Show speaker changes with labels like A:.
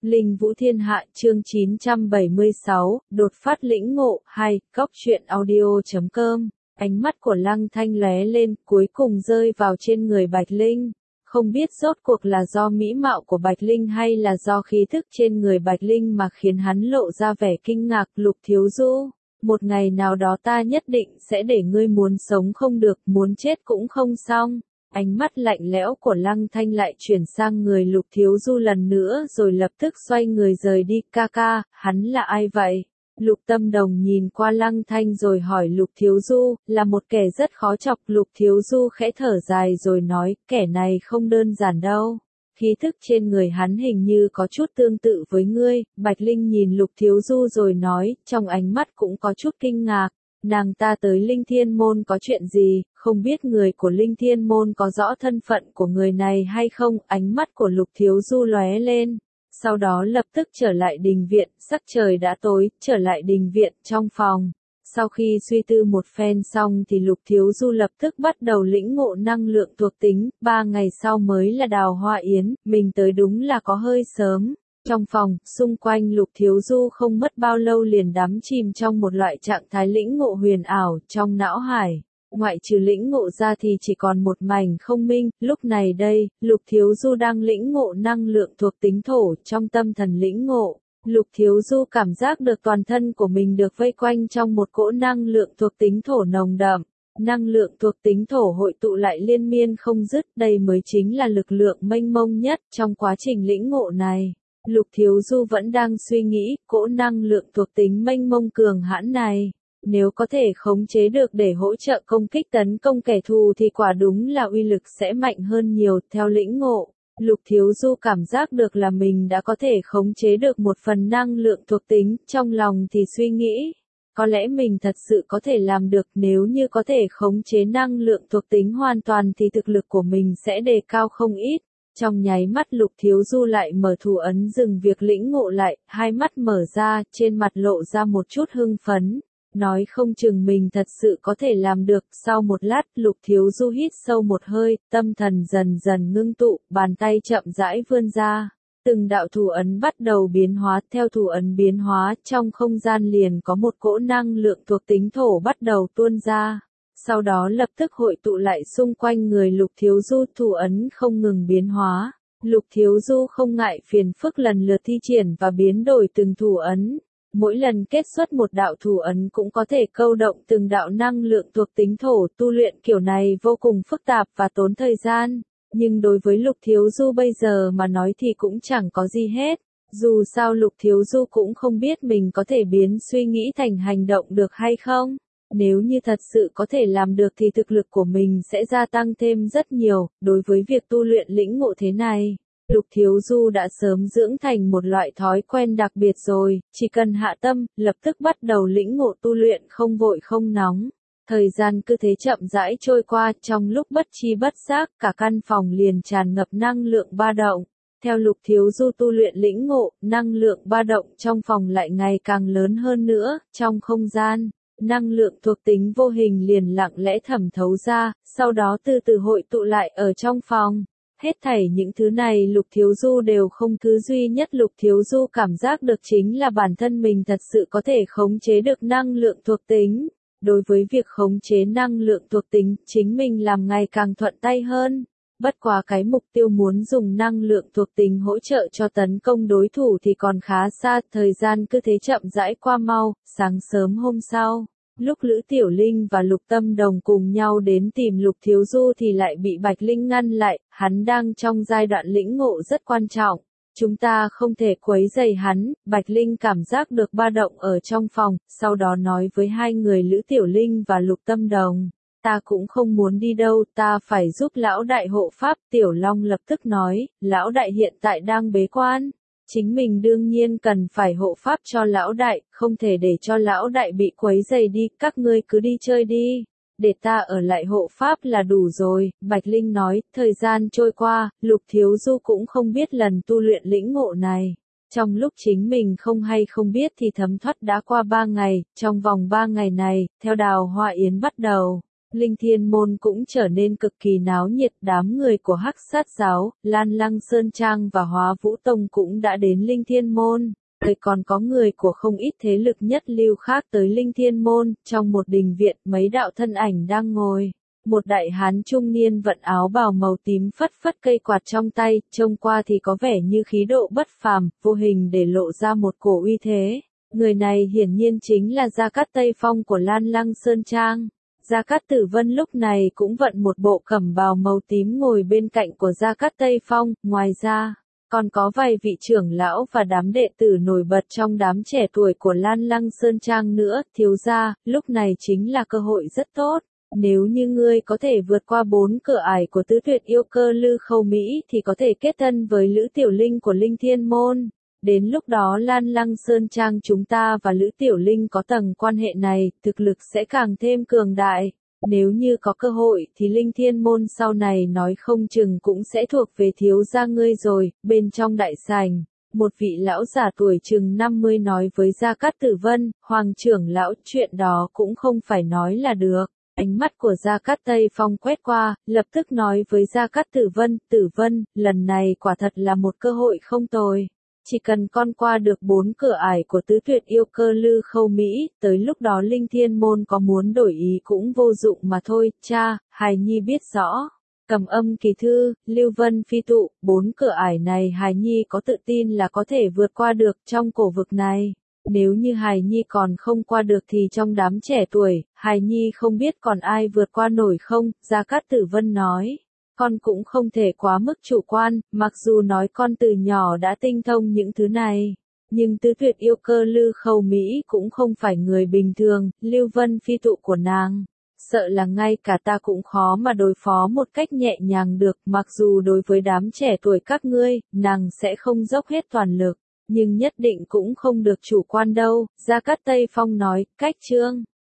A: Linh Vũ Thiên Hạ chương 976, đột phát lĩnh ngộ, 2, góc truyện audio.com. Ánh mắt của Lăng Thanh lóe lên, cuối cùng rơi vào trên người Bạch Linh. Không biết rốt cuộc là do mỹ mạo của Bạch Linh hay là do khí thức trên người Bạch Linh mà khiến hắn lộ ra vẻ kinh ngạc. Lục Thiếu Du, một ngày nào đó ta nhất định sẽ để ngươi muốn sống không được, muốn chết cũng không xong. Ánh mắt lạnh lẽo của Lăng Thanh lại chuyển sang người Lục Thiếu Du lần nữa rồi lập tức xoay người rời đi. Ca ca, hắn là ai vậy? Lục Tâm Đồng nhìn qua Lăng Thanh rồi hỏi Lục Thiếu Du, là một kẻ rất khó chọc. Lục Thiếu Du khẽ thở dài rồi nói, kẻ này không đơn giản đâu. Khí thức trên người hắn hình như có chút tương tự với ngươi. Bạch Linh nhìn Lục Thiếu Du rồi nói, trong ánh mắt cũng có chút kinh ngạc. Nàng ta tới Linh Thiên Môn có chuyện gì, không biết người của Linh Thiên Môn có rõ thân phận của người này hay không. Ánh mắt của Lục Thiếu Du lóe lên, sau đó lập tức trở lại đình viện. Sắc trời đã tối, trở lại đình viện trong phòng. Sau khi suy tư một phen xong thì Lục Thiếu Du lập tức bắt đầu lĩnh ngộ năng lượng thuộc tính. 3 ngày sau mới là Đào Hoa Yến, mình tới đúng là có hơi sớm. Trong phòng, xung quanh Lục Thiếu Du không mất bao lâu liền đắm chìm trong một loại trạng thái lĩnh ngộ huyền ảo. Trong não hải, ngoại trừ lĩnh ngộ ra thì chỉ còn một mảnh không minh. Lúc này đây, Lục Thiếu Du đang lĩnh ngộ năng lượng thuộc tính thổ. Trong tâm thần lĩnh ngộ, Lục Thiếu Du cảm giác được toàn thân của mình được vây quanh trong một cỗ năng lượng thuộc tính thổ nồng đậm. Năng lượng thuộc tính thổ hội tụ lại liên miên không dứt, đây mới chính là lực lượng mênh mông nhất. Trong quá trình lĩnh ngộ này, Lục Thiếu Du vẫn đang suy nghĩ, cỗ năng lượng thuộc tính mênh mông cường hãn này, nếu có thể khống chế được để hỗ trợ công kích tấn công kẻ thù thì quả đúng là uy lực sẽ mạnh hơn nhiều. Theo lĩnh ngộ, Lục Thiếu Du cảm giác được là mình đã có thể khống chế được một phần năng lượng thuộc tính. Trong lòng thì suy nghĩ, có lẽ mình thật sự có thể làm được. Nếu như có thể khống chế năng lượng thuộc tính hoàn toàn thì thực lực của mình sẽ đề cao không ít. Trong nháy mắt Lục Thiếu Du lại mở thủ ấn dừng việc lĩnh ngộ lại, hai mắt mở ra, trên mặt lộ ra một chút hưng phấn, nói không chừng mình thật sự có thể làm được. Sau một lát Lục Thiếu Du hít sâu một hơi, tâm thần dần dần ngưng tụ, bàn tay chậm rãi vươn ra. Từng đạo thủ ấn bắt đầu biến hóa, theo thủ ấn biến hóa, trong không gian liền có một cỗ năng lượng thuộc tính thổ bắt đầu tuôn ra. Sau đó lập tức hội tụ lại xung quanh người Lục Thiếu Du. Thủ ấn không ngừng biến hóa, Lục Thiếu Du không ngại phiền phức lần lượt thi triển và biến đổi từng thủ ấn. Mỗi lần kết xuất một đạo thủ ấn cũng có thể câu động từng đạo năng lượng thuộc tính thổ. Tu luyện kiểu này vô cùng phức tạp và tốn thời gian, nhưng đối với Lục Thiếu Du bây giờ mà nói thì cũng chẳng có gì hết. Dù sao Lục Thiếu Du cũng không biết mình có thể biến suy nghĩ thành hành động được hay không. Nếu như thật sự có thể làm được thì thực lực của mình sẽ gia tăng thêm rất nhiều. Đối với việc tu luyện lĩnh ngộ thế này, Lục Thiếu Du đã sớm dưỡng thành một loại thói quen đặc biệt rồi, chỉ cần hạ tâm, lập tức bắt đầu lĩnh ngộ tu luyện, không vội không nóng. Thời gian cứ thế chậm rãi trôi qua, trong lúc bất chi bất giác, cả căn phòng liền tràn ngập năng lượng ba động. Theo Lục Thiếu Du tu luyện lĩnh ngộ, năng lượng ba động trong phòng lại ngày càng lớn hơn nữa. Trong không gian, năng lượng thuộc tính vô hình liền lặng lẽ thẩm thấu ra, sau đó từ từ hội tụ lại ở trong phòng. Hết thảy những thứ này Lục Thiếu Du đều không, thứ duy nhất Lục Thiếu Du cảm giác được chính là bản thân mình thật sự có thể khống chế được năng lượng thuộc tính. Đối với việc khống chế năng lượng thuộc tính, chính mình làm ngày càng thuận tay hơn. Bất quá cái mục tiêu muốn dùng năng lượng thuộc tính hỗ trợ cho tấn công đối thủ thì còn khá xa. Thời gian cứ thế chậm rãi qua mau. Sáng sớm hôm sau, lúc Lữ Tiểu Linh và Lục Tâm Đồng cùng nhau đến tìm Lục Thiếu Du thì lại bị Bạch Linh ngăn lại. Hắn đang trong giai đoạn lĩnh ngộ rất quan trọng, chúng ta không thể quấy rầy hắn. Bạch Linh cảm giác được ba động ở trong phòng, sau đó nói với hai người Lữ Tiểu Linh và Lục Tâm Đồng, ta cũng không muốn đi đâu, ta phải giúp lão đại hộ pháp. Tiểu Long lập tức nói, lão đại hiện tại đang bế quan, chính mình đương nhiên cần phải hộ pháp cho lão đại, không thể để cho lão đại bị quấy rầy đi. Các ngươi cứ đi chơi đi, để ta ở lại hộ pháp là đủ rồi. Bạch Linh nói. Thời gian trôi qua, Lục Thiếu Du cũng không biết lần tu luyện lĩnh ngộ này, trong lúc chính mình không hay không biết thì thấm thoát đã qua 3 ngày. Trong vòng 3 ngày này, theo Đào Hoa Yến bắt đầu, Linh Thiên Môn cũng trở nên cực kỳ náo nhiệt, đám người của Hắc Sát Giáo, Lan Lăng Sơn Trang và Hóa Vũ Tông cũng đã đến Linh Thiên Môn. Rồi còn có người của không ít thế lực nhất lưu khác tới Linh Thiên Môn, trong một đình viện mấy đạo thân ảnh đang ngồi. Một đại hán trung niên vận áo bào màu tím phất phất cây quạt trong tay, trông qua thì có vẻ như khí độ bất phàm, vô hình để lộ ra một cổ uy thế. Người này hiển nhiên chính là Gia Cát Tây Phong của Lan Lăng Sơn Trang. Gia Cát Tử Vân lúc này cũng vận một bộ cẩm bào màu tím ngồi bên cạnh của Gia Cát Tây Phong, ngoài ra, còn có vài vị trưởng lão và đám đệ tử nổi bật trong đám trẻ tuổi của Lan Lăng Sơn Trang nữa, thiếu gia, lúc này chính là cơ hội rất tốt. Nếu như ngươi có thể vượt qua 4 cửa ải của tứ tuyệt yêu cơ Lư Khâu Mỹ thì có thể kết thân với Lữ Tiểu Linh của Linh Thiên Môn. Đến lúc đó Lan Lăng Sơn Trang chúng ta và Lữ Tiểu Linh có tầng quan hệ này, thực lực sẽ càng thêm cường đại. Nếu như có cơ hội thì Linh Thiên Môn sau này nói không chừng cũng sẽ thuộc về thiếu gia ngươi rồi. Bên trong đại sảnh, một vị lão già tuổi chừng 50 nói với Gia Cát Tử Vân, Hoàng trưởng lão, chuyện đó cũng không phải nói là được. Ánh mắt của Gia Cát Tây Phong quét qua, lập tức nói với Gia Cát Tử Vân, lần này quả thật là một cơ hội không tồi. Chỉ cần con qua được 4 cửa ải của tứ tuyệt yêu cơ Lư Khâu Mỹ, tới lúc đó Linh Thiên Môn có muốn đổi ý cũng vô dụng mà thôi. Cha, hài nhi biết rõ. Cầm âm kỳ thư, Lưu Vân phi tụ, 4 cửa ải này hài nhi có tự tin là có thể vượt qua được trong cổ vực này. Nếu như hài nhi còn không qua được thì trong đám trẻ tuổi, hài nhi không biết còn ai vượt qua nổi không, Gia Cát Tử Vân nói. Con cũng không thể quá mức chủ quan, mặc dù nói con từ nhỏ đã tinh thông những thứ này. Nhưng tứ tuyệt yêu cơ Lư Khâu Mỹ cũng không phải người bình thường, Lưu Vân phi tụ của nàng. Sợ là ngay cả ta cũng khó mà đối phó một cách nhẹ nhàng được, mặc dù đối với đám trẻ tuổi các ngươi, nàng sẽ không dốc hết toàn lực. Nhưng nhất định cũng không được chủ quan đâu, Gia Cát Tây Phong nói, cách chương.